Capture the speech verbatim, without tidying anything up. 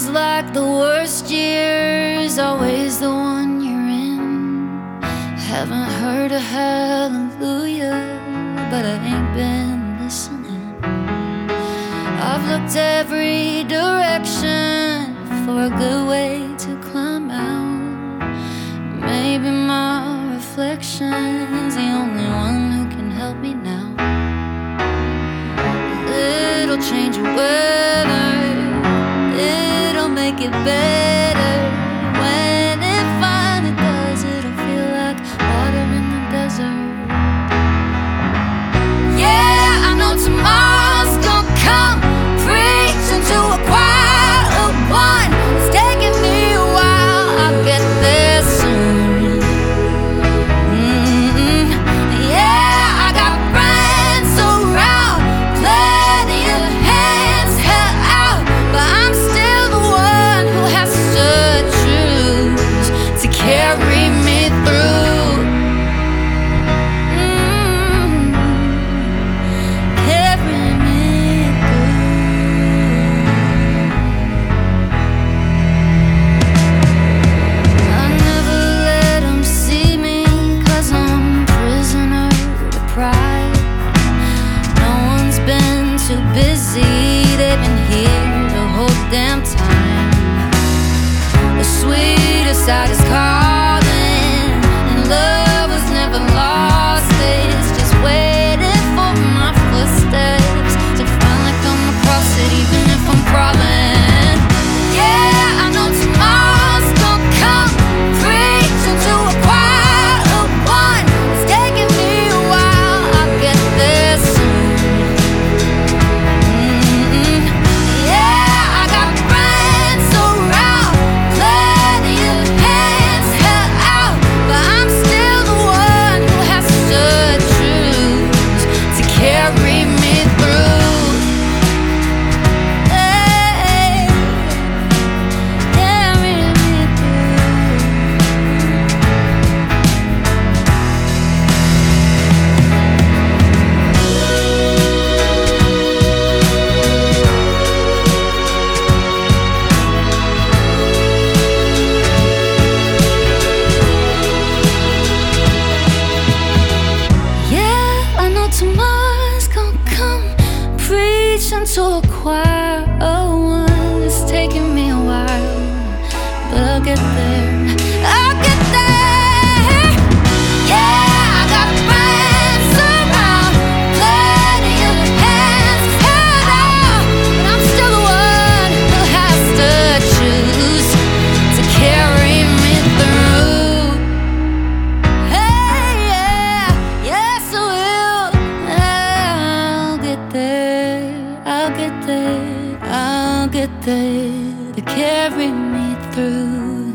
Feels like the worst year's always the one you're in. Haven't heard a hallelujah, but I ain't been listening. I've looked every direction for a good way to climb out. Maybe my reflection's the only one who can help me now. It'll change your weather, it'll make it better. When it finally does, it'll feel like water in the desert. Yeah, I know tomorrow's gonna come, preaching to a choir of one. It's taking me a while, I'll get there soon. Mm-hmm. Yeah, I got friends around, plenty of hands held out, but I'm still the one who has to choose to carry me through. Mm-hmm. Carry me through. I never let 'em see me, 'cause I'm prisoner to pride. No one's been too busy, they've been here the whole damn time. The sweetest side is calling, and love was never lost. It's just waiting for my footsteps to finally come across it, even if I'm crawling. Yeah, I know tomorrow's gonna come, preaching to a choir of one. It's taking me a while, I'll get there soon. Mm-hmm. Yeah, I got friends around, plenty of hands held out, but I'm still the one who has to choose to carry me through. Hey, carry me through. Yeah, I know tomorrow's gonna come, preaching to a choir of one. It's taking me a while, but I'll get there. I'll get there. Yeah, I got friends around, plenty of hands held out, but I'm still the one who has to choose to carry me through. Hey, yeah, yes I will. I'll get there, I'll get there, I'll get there to carry me through.